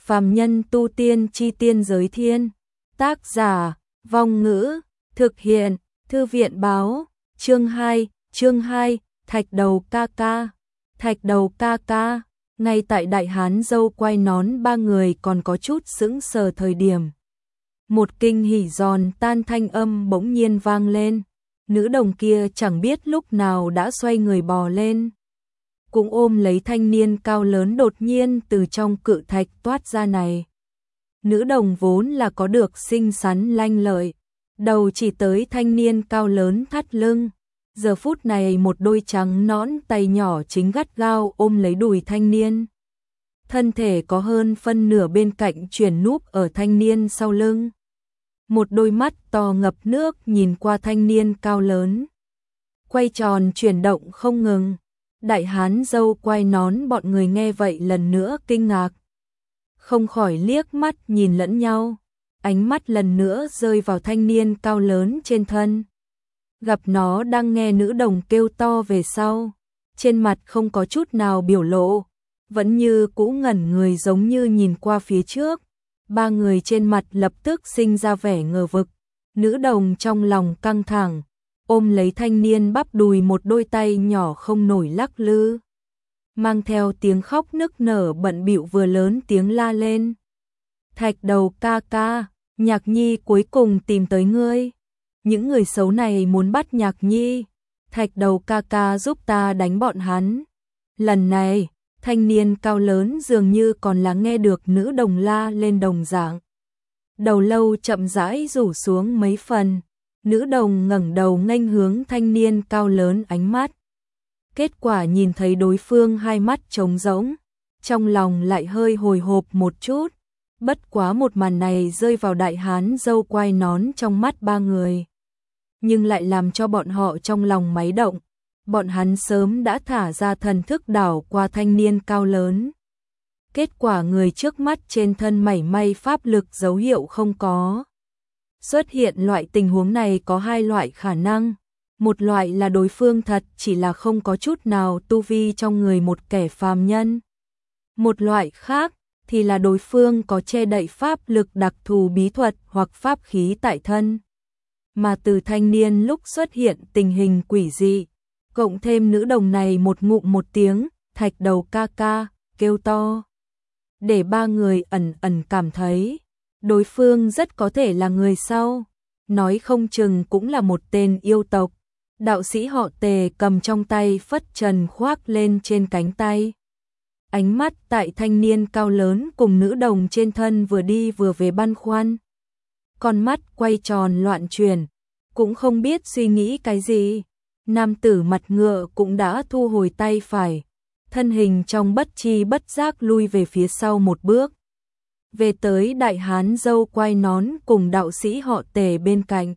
Phàm nhân tu tiên chi tiên giới thiên. Tác giả, Vong Ngữ, thực hiện, Thư viện báo, chương 2, Thạch Đầu ca ca. Thạch Đầu ca ca, ngay tại Đại Hán dâu quay nón ba người còn có chút sững sờ thời điểm. Một kinh hỉ giòn tan thanh âm bỗng nhiên vang lên, nữ đồng kia chẳng biết lúc nào đã xoay người bò lên. Cũng ôm lấy thanh niên cao lớn đột nhiên từ trong cự thạch toát ra này. Nữ đồng vốn là có được xinh xắn lanh lợi, đầu chỉ tới thanh niên cao lớn thắt lưng. Giờ phút này một đôi trắng nõn tay nhỏ chính gắt gao ôm lấy đùi thanh niên. Thân thể có hơn phân nửa bên cạnh chuyển núp ở thanh niên sau lưng. Một đôi mắt to ngập nước nhìn qua thanh niên cao lớn. Quay tròn chuyển động không ngừng. Đại Hán dâu quay nón bọn người nghe vậy lần nữa kinh ngạc. Không khỏi liếc mắt nhìn lẫn nhau. Ánh mắt lần nữa rơi vào thanh niên cao lớn trên thân. Gặp nó đang nghe nữ đồng kêu to về sau. Trên mặt không có chút nào biểu lộ. Vẫn như cũ ngẩn người giống như nhìn qua phía trước. Ba người trên mặt lập tức sinh ra vẻ ngờ vực. Nữ đồng trong lòng căng thẳng, ôm lấy thanh niên bắp đùi một đôi tay nhỏ không nổi lắc lư. Mang theo tiếng khóc nức nở bận bịu vừa lớn tiếng la lên. Thạch Đầu ca ca, Nhạc Nhi cuối cùng tìm tới ngươi. Những người xấu này muốn bắt Nhạc Nhi. Thạch Đầu ca ca giúp ta đánh bọn hắn. Lần này, thanh niên cao lớn dường như còn lắng nghe được nữ đồng la lên đồng dạng. Đầu lâu chậm rãi rủ xuống mấy phần. Nữ đồng ngẩng đầu nghênh hướng thanh niên cao lớn ánh mắt. Kết quả nhìn thấy đối phương hai mắt trống rỗng, trong lòng lại hơi hồi hộp một chút. Bất quá một màn này rơi vào Đại Hán dâu quai nón trong mắt ba người, nhưng lại làm cho bọn họ trong lòng máy động. Bọn hắn sớm đã thả ra thần thức đảo qua thanh niên cao lớn. Kết quả người trước mắt trên thân mảy may pháp lực dấu hiệu không có. Xuất hiện loại tình huống này có hai loại khả năng. Một loại là đối phương thật chỉ là không có chút nào tu vi trong người một kẻ phàm nhân. Một loại khác thì là đối phương có che đậy pháp lực đặc thù bí thuật hoặc pháp khí tại thân. Mà từ thanh niên lúc xuất hiện tình hình quỷ dị, cộng thêm nữ đồng này một ngụm một tiếng, Thạch Đầu ca ca, kêu to. Để ba người ẩn ẩn cảm thấy, đối phương rất có thể là người sau, nói không chừng cũng là một tên yêu tộc. Đạo sĩ họ Tề cầm trong tay phất trần khoác lên trên cánh tay. Ánh mắt tại thanh niên cao lớn cùng nữ đồng trên thân vừa đi vừa về băn khoăn. Con mắt quay tròn loạn chuyển, cũng không biết suy nghĩ cái gì. Nam tử mặt ngựa cũng đã thu hồi tay phải, thân hình trong bất chi bất giác lui về phía sau một bước. Về tới Đại Hán dâu quai nón cùng đạo sĩ họ Tề bên cạnh.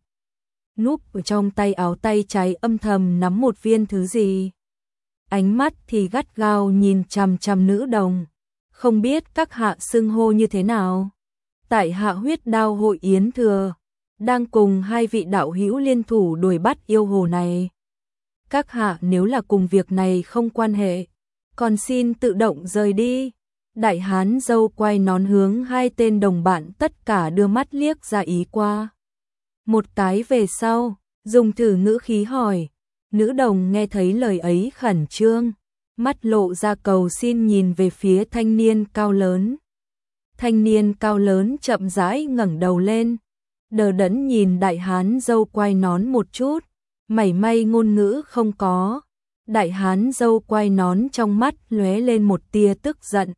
Núp ở trong tay áo tay trái âm thầm nắm một viên thứ gì. Ánh mắt thì gắt gao nhìn chằm chằm nữ đồng. Không biết các hạ xưng hô như thế nào. Tại Hạ Huyết Đao hội yến thừa, đang cùng hai vị đạo hữu liên thủ đuổi bắt yêu hồ này. Các hạ nếu là cùng việc này không quan hệ, còn xin tự động rời đi. Đại Hán dâu quay nón hướng hai tên đồng bạn tất cả đưa mắt liếc ra ý qua. Một cái về sau, dùng thử ngữ khí hỏi. Nữ đồng nghe thấy lời ấy khẩn trương, mắt lộ ra cầu xin nhìn về phía thanh niên cao lớn. Thanh niên cao lớn chậm rãi ngẩng đầu lên, đờ đẫn nhìn Đại Hán dâu quai nón một chút, mảy may ngôn ngữ không có. Đại Hán dâu quai nón trong mắt lóe lên một tia tức giận.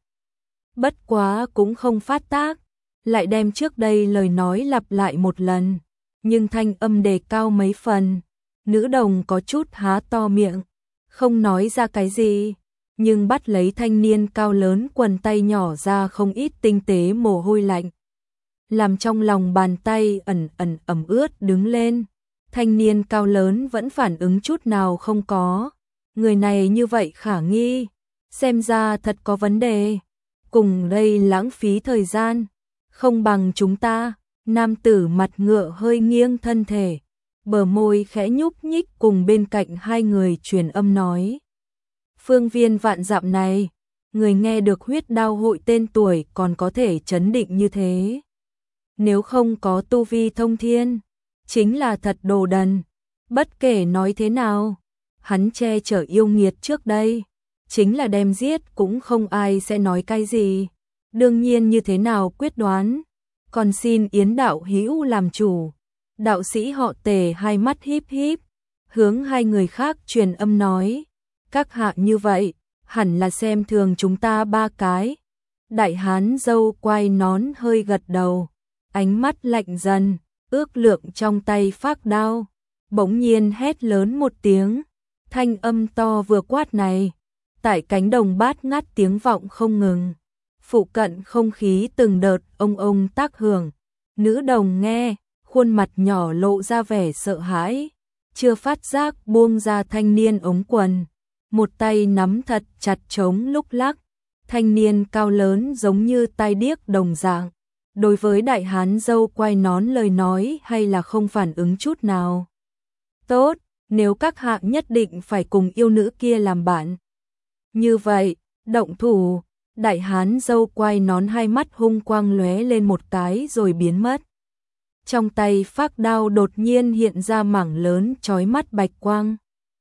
Bất quá cũng không phát tác, lại đem trước đây lời nói lặp lại một lần, nhưng thanh âm đề cao mấy phần. Nữ đồng có chút há to miệng, không nói ra cái gì, nhưng bắt lấy thanh niên cao lớn quần tay nhỏ ra không ít tinh tế mồ hôi lạnh, làm trong lòng bàn tay ẩn ẩn ẩm ướt đứng lên. Thanh niên cao lớn vẫn phản ứng chút nào không có. Người này như vậy khả nghi, xem ra thật có vấn đề. Cùng đây lãng phí thời gian, không bằng chúng ta. Nam tử mặt ngựa hơi nghiêng thân thể, bờ môi khẽ nhúc nhích cùng bên cạnh hai người truyền âm nói. Phương viên vạn dặm này, người nghe được huyết đao hội tên tuổi còn có thể trấn định như thế. Nếu không có tu vi thông thiên, chính là thật đồ đần. Bất kể nói thế nào, hắn che chở yêu nghiệt trước đây, chính là đem giết cũng không ai sẽ nói cái gì. Đương nhiên như thế nào quyết đoán, còn xin Yến đạo hữu làm chủ. Đạo sĩ họ Tề hai mắt híp híp, hướng hai người khác truyền âm nói, các hạ như vậy, hẳn là xem thường chúng ta ba cái. Đại hán râu quai nón hơi gật đầu, ánh mắt lạnh dần, ước lượng trong tay phác đao, bỗng nhiên hét lớn một tiếng, thanh âm to vừa quát này, tại cánh đồng bát ngát tiếng vọng không ngừng. Phụ cận không khí từng đợt ông tác hưởng, nữ đồng nghe, khuôn mặt nhỏ lộ ra vẻ sợ hãi, chưa phát giác buông ra thanh niên ống quần, một tay nắm thật chặt trống lúc lắc, thanh niên cao lớn giống như tai điếc đồng dạng, đối với đại hán râu quai nón lời nói hay là không phản ứng chút nào. Tốt, nếu các hạ nhất định phải cùng yêu nữ kia làm bạn. Như vậy, động thủ. Đại hán râu quai nón hai mắt hung quang lóe lên một cái rồi biến mất. Trong tay phác đao đột nhiên hiện ra mảng lớn chói mắt bạch quang,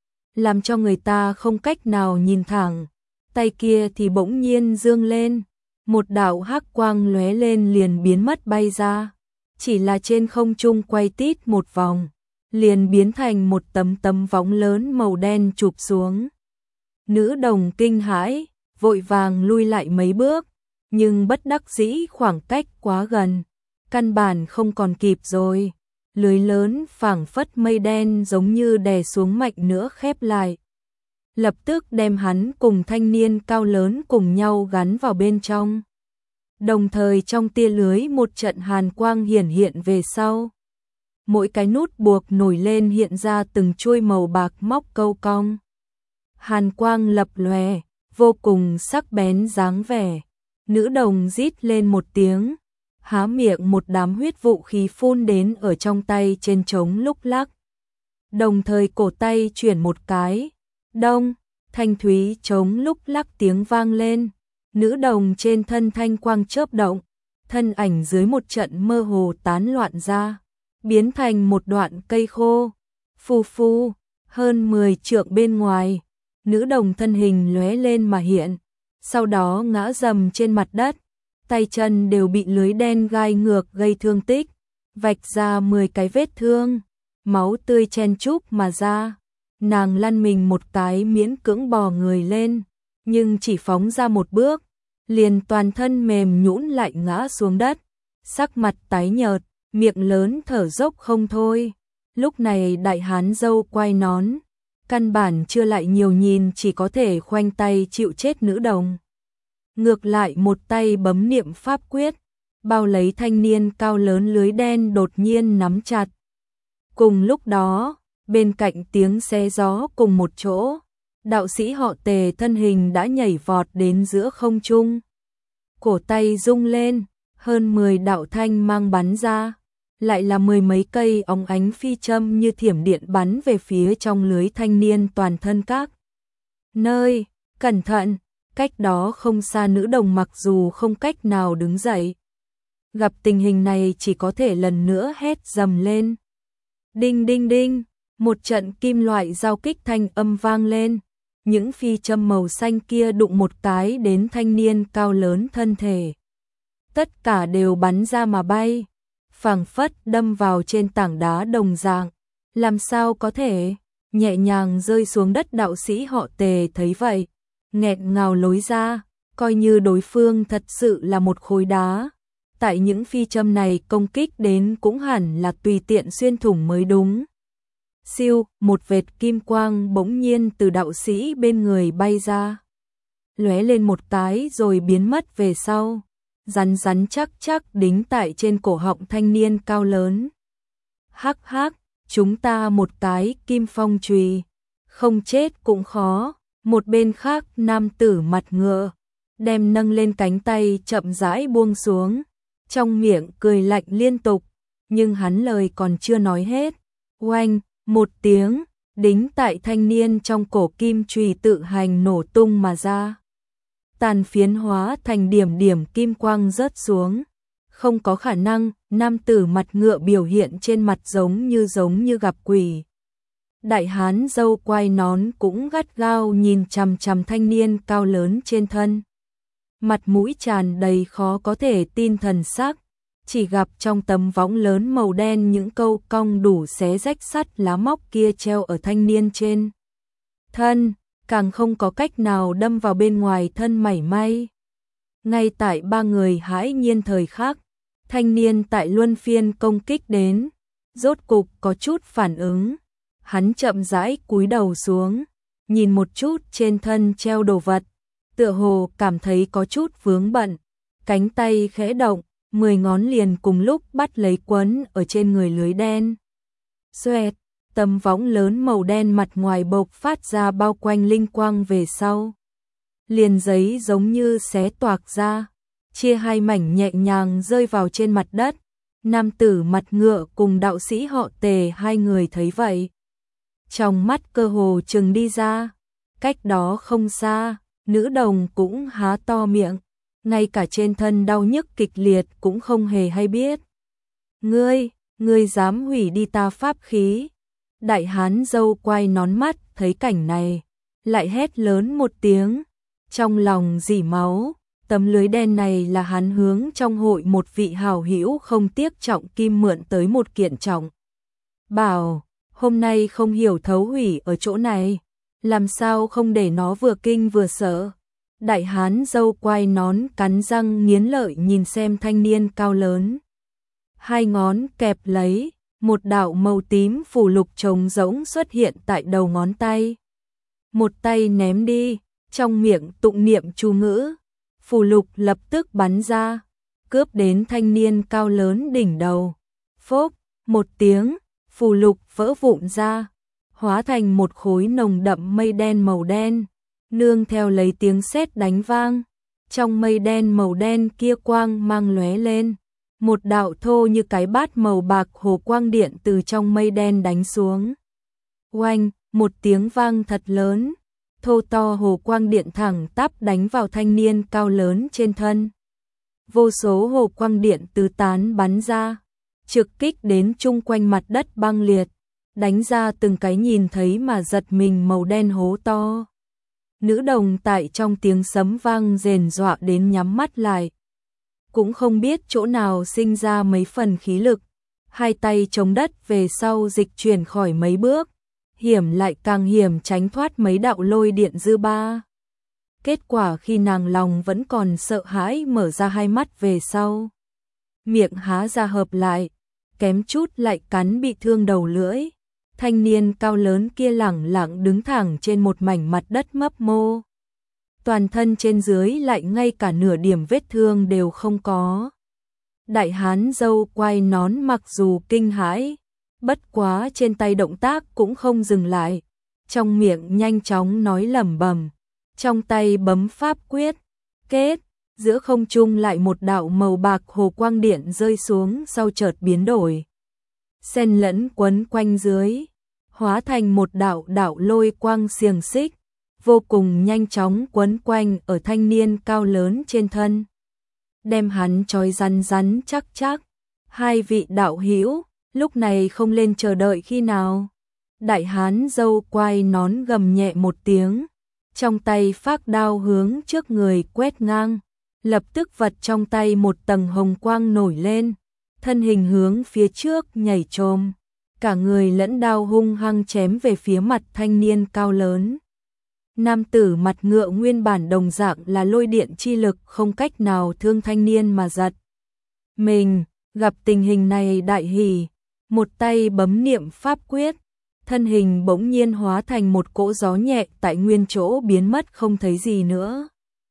làm cho người ta không cách nào nhìn thẳng. Tay kia thì bỗng nhiên dương lên, một đạo hắc quang lóe lên liền biến mất bay ra, chỉ là trên không trung quay tít một vòng, liền biến thành một tấm võng lớn màu đen chụp xuống. Nữ đồng kinh hãi, vội vàng lui lại mấy bước, nhưng bất đắc dĩ khoảng cách quá gần, căn bản không còn kịp rồi. Lưới lớn phảng phất mây đen giống như đè xuống mạnh nữa khép lại, lập tức đem hắn cùng thanh niên cao lớn cùng nhau gắn vào bên trong. Đồng thời trong tia lưới một trận hàn quang hiển hiện về sau. Mỗi cái nút buộc nổi lên hiện ra từng chuôi màu bạc móc câu cong. Hàn quang lập lòe, vô cùng sắc bén dáng vẻ. Nữ đồng rít lên một tiếng, há miệng một đám huyết vụ khí phun đến ở trong tay trên trống lúc lắc. Đồng thời cổ tay chuyển một cái, đông, thanh thúy trống lúc lắc tiếng vang lên. Nữ đồng trên thân thanh quang chớp động, thân ảnh dưới một trận mơ hồ tán loạn ra, biến thành một đoạn cây khô. Phù phù, hơn 10 trượng bên ngoài, nữ đồng thân hình lóe lên mà hiện, sau đó ngã rầm trên mặt đất, tay chân đều bị lưới đen gai ngược gây thương tích, vạch ra 10 cái vết thương, máu tươi chen chúc mà ra. Nàng lăn mình một cái miễn cưỡng bò người lên, nhưng chỉ phóng ra một bước, liền toàn thân mềm nhũn lại ngã xuống đất, sắc mặt tái nhợt, miệng lớn thở dốc không thôi. Lúc này đại hán râu quai nón, căn bản chưa lại nhiều nhìn, chỉ có thể khoanh tay chịu chết nữ đồng. Ngược lại một tay bấm niệm pháp quyết, bao lấy thanh niên cao lớn lưới đen đột nhiên nắm chặt. Cùng lúc đó, bên cạnh tiếng xé gió cùng một chỗ, đạo sĩ họ Tề thân hình đã nhảy vọt đến giữa không trung. Cổ tay rung lên, hơn 10 đạo thanh mang bắn ra, lại là 10 mấy cây óng ánh phi châm như thiểm điện bắn về phía trong lưới thanh niên toàn thân các nơi. Cẩn thận, cách đó không xa nữ đồng mặc dù không cách nào đứng dậy, gặp tình hình này chỉ có thể lần nữa hét dầm lên. Đinh đinh đinh, một trận kim loại giao kích thanh âm vang lên, những phi châm màu xanh kia đụng một cái đến thanh niên cao lớn thân thể. Tất cả đều bắn ra mà bay, phảng phất đâm vào trên tảng đá đồng dạng. Làm sao có thể, nhẹ nhàng rơi xuống đất. Đạo sĩ họ Tề thấy vậy, nghẹn ngào lối ra, coi như đối phương thật sự là một khối đá. Tại những phi châm này công kích đến cũng hẳn là tùy tiện xuyên thủng mới đúng. Siêu, một vệt kim quang bỗng nhiên từ đạo sĩ bên người bay ra, lóe lên một cái rồi biến mất về sau, rắn rắn chắc chắc đính tại trên cổ họng thanh niên cao lớn. Hắc hắc, chúng ta một cái kim phong chùy, không chết cũng khó. Một bên khác nam tử mặt ngựa, đem nâng lên cánh tay chậm rãi buông xuống, trong miệng cười lạnh liên tục, nhưng hắn lời còn chưa nói hết, oanh, một tiếng, đính tại thanh niên trong cổ kim chùy tự hành nổ tung mà ra. tàn phiến hóa thành điểm điểm kim quang rớt xuống. Không có khả năng, nam tử mặt ngựa biểu hiện trên mặt giống như gặp quỷ. Đại hán râu quai nón cũng gắt gao nhìn chằm chằm thanh niên cao lớn trên thân. Mặt mũi tràn đầy khó có thể tin thần sắc, chỉ gặp trong tấm võng lớn màu đen những câu cong đủ xé rách sắt lá móc kia treo ở thanh niên trên thân, càng không có cách nào đâm vào bên ngoài thân mảy may. Ngay tại ba người hãi nhiên thời khắc, thanh niên tại luân phiên công kích đến, rốt cục có chút phản ứng. Hắn chậm rãi cúi đầu xuống, nhìn một chút trên thân treo đồ vật, tựa hồ cảm thấy có chút vướng bận, cánh tay khẽ động, 10 ngón liền cùng lúc bắt lấy quấn ở trên người lưới đen. Xoẹt, tấm võng lớn màu đen mặt ngoài bộc phát ra bao quanh linh quang về sau. Liền giấy giống như xé toạc ra, chia hai mảnh nhẹ nhàng rơi vào trên mặt đất. Nam tử mặt ngựa cùng đạo sĩ họ Tề hai người thấy vậy, trong mắt cơ hồ trừng đi ra. Cách đó không xa, nữ đồng cũng há to miệng, ngay cả trên thân đau nhức kịch liệt cũng không hề hay biết. Ngươi dám hủy đi ta pháp khí? Đại hán râu quai nón mắt thấy cảnh này, lại hét lớn một tiếng, trong lòng rỉ máu. Tấm lưới đen này là hắn hướng trong hội một vị hảo hữu không tiếc trọng kim mượn tới một kiện trọng bảo, hôm nay không hiểu thấu hủy ở chỗ này, làm sao không để nó vừa kinh vừa sợ. Đại hán râu quai nón cắn răng nghiến lợi nhìn xem thanh niên cao lớn. Hai ngón kẹp lấy, một đạo màu tím phù lục trống rỗng xuất hiện tại đầu ngón tay. Một tay ném đi, trong miệng tụng niệm chú ngữ. Phù lục lập tức bắn ra, cướp đến thanh niên cao lớn đỉnh đầu. Phốc, một tiếng, phù lục vỡ vụn ra, hóa thành một khối nồng đậm mây đen màu đen, nương theo lấy tiếng sét đánh vang. Trong mây đen màu đen kia quang mang lóe lên, một đạo thô như cái bát màu bạc hồ quang điện từ trong mây đen đánh xuống. Oanh, một tiếng vang thật lớn. Thô to hồ quang điện thẳng tắp đánh vào thanh niên cao lớn trên thân. Vô số hồ quang điện tứ tán bắn ra, trực kích đến chung quanh mặt đất băng liệt, đánh ra từng cái nhìn thấy mà giật mình màu đen hố to. Nữ đồng tại trong tiếng sấm vang rền dọa đến nhắm mắt lại. Cũng không biết chỗ nào sinh ra mấy phần khí lực, hai tay chống đất về sau dịch chuyển khỏi mấy bước. Hiểm lại càng hiểm tránh thoát mấy đạo lôi điện dư ba. Kết quả khi nàng lòng vẫn còn sợ hãi mở ra hai mắt về sau. Miệng há ra hợp lại, kém chút lại cắn bị thương đầu lưỡi. Thanh niên cao lớn kia lẳng lặng đứng thẳng trên một mảnh mặt đất mấp mô. Toàn thân trên dưới lại ngay cả nửa điểm vết thương đều không có. Đại hán râu quai nón mặc dù kinh hãi, bất quá trên tay động tác cũng không dừng lại, trong miệng nhanh chóng nói lẩm bẩm, trong tay bấm pháp quyết, kết, giữa không trung lại một đạo màu bạc hồ quang điện rơi xuống sau chợt biến đổi. Xen lẫn quấn quanh dưới, hóa thành một đạo đạo lôi quang xiềng xích, vô cùng nhanh chóng quấn quanh ở thanh niên cao lớn trên thân. Đem hắn trói rắn rắn chắc chắc. Hai vị đạo hữu lúc này không lên chờ đợi khi nào. Đại hán râu quai nón gầm nhẹ một tiếng, trong tay phác đao hướng trước người quét ngang, lập tức vật trong tay một tầng hồng quang nổi lên, thân hình hướng phía trước nhảy chồm, cả người lẫn đao hung hăng chém về phía mặt thanh niên cao lớn. Nam tử mặt ngựa nguyên bản đồng dạng là lôi điện chi lực không cách nào thương thanh niên mà giật. Mình, gặp tình hình này đại hỉ, một tay bấm niệm pháp quyết, thân hình bỗng nhiên hóa thành một cỗ gió nhẹ tại nguyên chỗ biến mất không thấy gì nữa.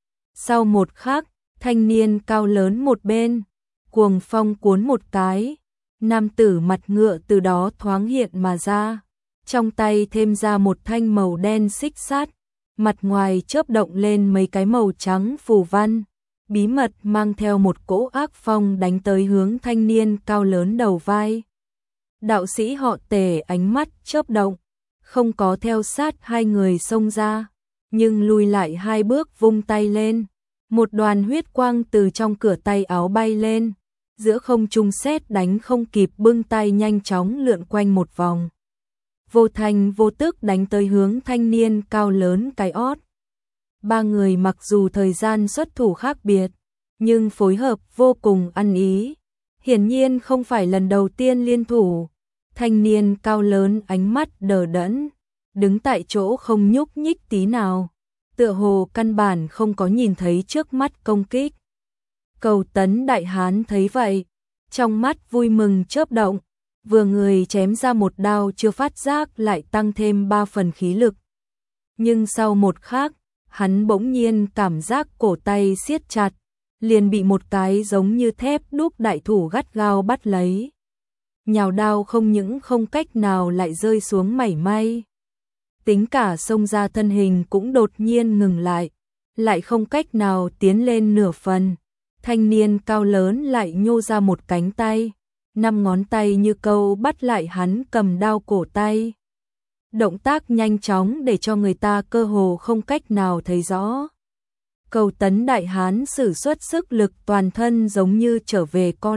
Sau một khắc, thanh niên cao lớn một bên, cuồng phong cuốn một cái, nam tử mặt ngựa từ đó thoáng hiện mà ra, trong tay thêm ra một thanh màu đen xích sắt, mặt ngoài chớp động lên mấy cái màu trắng phù văn, bí mật mang theo một cỗ ác phong đánh tới hướng thanh niên cao lớn đầu vai. Đạo sĩ họ Tề ánh mắt chớp động, không có theo sát hai người xông ra, nhưng lùi lại hai bước vung tay lên, Một đoàn huyết quang từ trong cửa tay áo bay lên, giữa không trung sét đánh không kịp bưng tay nhanh chóng lượn quanh một vòng. Vô thành vô tức đánh tới hướng thanh niên cao lớn cái ót. Ba người mặc dù thời gian xuất thủ khác biệt, nhưng phối hợp vô cùng ăn ý. Hiển nhiên không phải lần đầu tiên liên thủ. Thanh niên cao lớn ánh mắt đờ đẫn, đứng tại chỗ không nhúc nhích tí nào, tựa hồ căn bản không có nhìn thấy trước mắt công kích. Cầu Tấn đại hán thấy vậy, trong mắt vui mừng chớp động, vừa người chém ra một đao chưa phát giác lại tăng thêm 3 phần khí lực. Nhưng sau một khắc, hắn bỗng nhiên cảm giác cổ tay siết chặt, liền bị một cái giống như thép đúc đại thủ gắt gao bắt lấy. Nhào đao không những không cách nào lại rơi xuống mảy may. Tính cả xông ra thân hình cũng đột nhiên ngừng lại không cách nào tiến lên nửa phần. Thanh niên cao lớn lại nhô ra một cánh tay, 5 ngón tay như câu bắt lại hắn cầm đao cổ tay. Động tác nhanh chóng để cho người ta cơ hồ không cách nào thấy rõ. Cầu Tấn đại hán sử xuất sức lực toàn thân giống như trở về co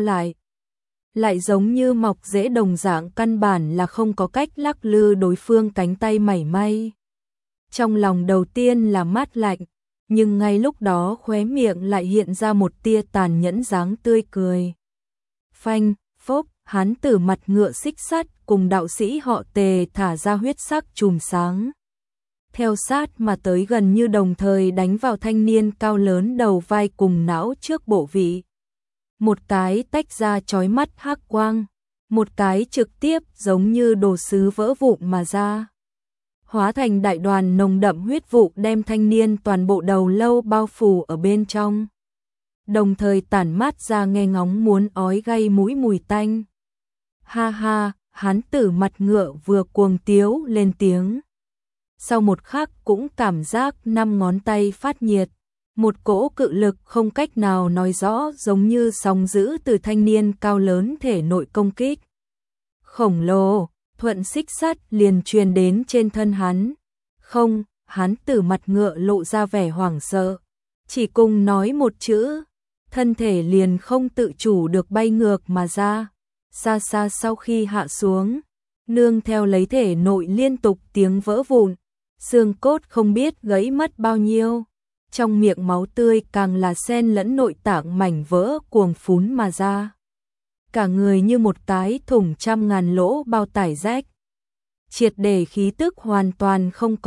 lại giống như mọc rễ đồng dạng, căn bản là không có cách lắc lư đối phương cánh tay mảy may. Trong lòng đầu tiên là mát lạnh, nhưng ngay lúc đó khóe miệng lại hiện ra một tia tàn nhẫn dáng tươi cười. Phanh, phốc, hán tử mặt ngựa xích sắt cùng đạo sĩ họ Tề thả ra huyết sắc chùm sáng. Theo sát mà tới gần như đồng thời đánh vào thanh niên cao lớn đầu vai cùng não trước bộ vị. Một cái tách ra chói mắt hắc quang, một cái trực tiếp giống như đồ sứ vỡ vụn mà ra. Hóa thành đại đoàn nồng đậm huyết vụ đem thanh niên toàn bộ đầu lâu bao phủ ở bên trong. Đồng thời tản mát ra nghe ngóng muốn ói gây mũi mùi tanh. Ha ha, hán tử mặt ngựa vừa cuồng tiếu lên tiếng. Sau một khắc cũng cảm giác 5 ngón tay phát nhiệt. Một cỗ cự lực không cách nào nói rõ giống như sóng dữ từ thanh niên cao lớn thể nội công kích. Khổng lồ, thuận xích sắt liền truyền đến trên thân hắn. Không, hắn tử mặt ngựa lộ ra vẻ hoảng sợ. Chỉ cùng nói một chữ, thân thể liền không tự chủ được bay ngược mà ra. Xa xa sau khi hạ xuống, nương theo lấy thể nội liên tục tiếng vỡ vụn, xương cốt không biết gãy mất bao nhiêu. Trong miệng máu tươi càng là xen lẫn nội tạng mảnh vỡ cuồng phún mà ra. Cả người như một cái thủng 100.000 lỗ bao tải rách. Triệt để khí tức hoàn toàn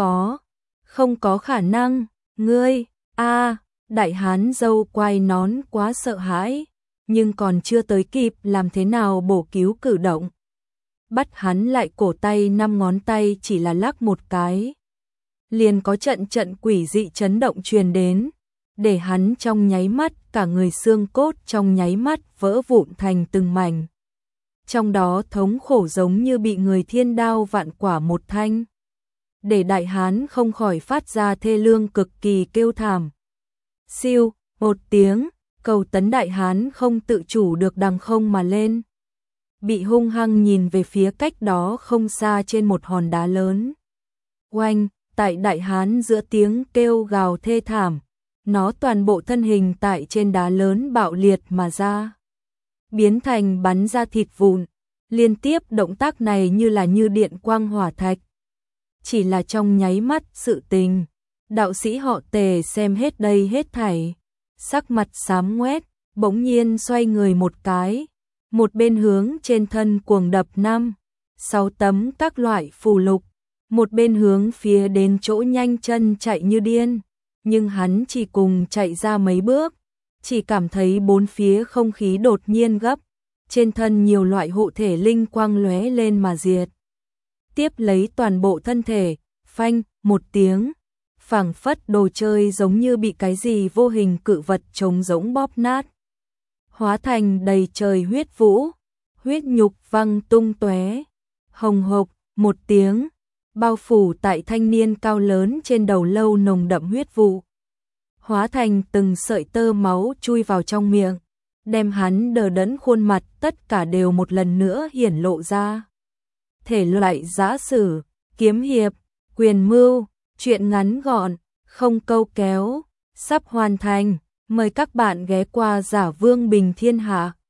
không có khả năng. Ngươi, đại hán dâu quai nón quá sợ hãi, nhưng còn chưa tới kịp làm thế nào bổ cứu cử động. Bắt hắn lại cổ tay 5 ngón tay chỉ là lắc một cái. Liền có trận quỷ dị chấn động truyền đến, để hắn trong nháy mắt cả người xương cốt trong nháy mắt vỡ vụn thành từng mảnh. Trong đó thống khổ giống như bị người thiên đao vạn quả một thanh, để đại hán không khỏi phát ra thê lương cực kỳ kêu thảm. Siêu, một tiếng, Cầu Tấn đại hán không tự chủ được đằng không mà lên. Bị hung hăng nhìn về phía cách đó không xa trên một hòn đá lớn. Oanh! Tại đại hán giữa tiếng kêu gào thê thảm, nó toàn bộ thân hình tại trên đá lớn bạo liệt mà ra, biến thành bắn ra thịt vụn. Liên tiếp động tác này như là như điện quang hỏa thạch. Chỉ là trong nháy mắt sự tình, đạo sĩ họ Tề xem hết đây hết thảy, sắc mặt xám ngoét, bỗng nhiên xoay người một cái, một bên hướng trên thân cuồng đập 5-6 tấm các loại phù lục. Một bên hướng phía đến chỗ nhanh chân chạy như điên, nhưng hắn chỉ cùng chạy ra mấy bước, chỉ cảm thấy bốn phía không khí đột nhiên gấp, trên thân nhiều loại hộ thể linh quang lóe lên mà diệt. Tiếp lấy toàn bộ thân thể, phanh, một tiếng, phảng phất đồ chơi giống như bị cái gì vô hình cự vật trống rỗng bóp nát. Hóa thành đầy trời huyết vũ, huyết nhục văng tung tóe, hồng hộc, một tiếng. Bao phủ tại thanh niên cao lớn trên đầu lâu nồng đậm huyết vụ. Hóa thành từng sợi tơ máu chui vào trong miệng, đem hắn đờ đẫn khuôn mặt tất cả đều một lần nữa hiển lộ ra. Thể loại giã sử, kiếm hiệp, quyền mưu, truyện ngắn gọn, không câu kéo, sắp hoàn thành. Mời các bạn ghé qua Giả Vương Bình Thiên Hạ.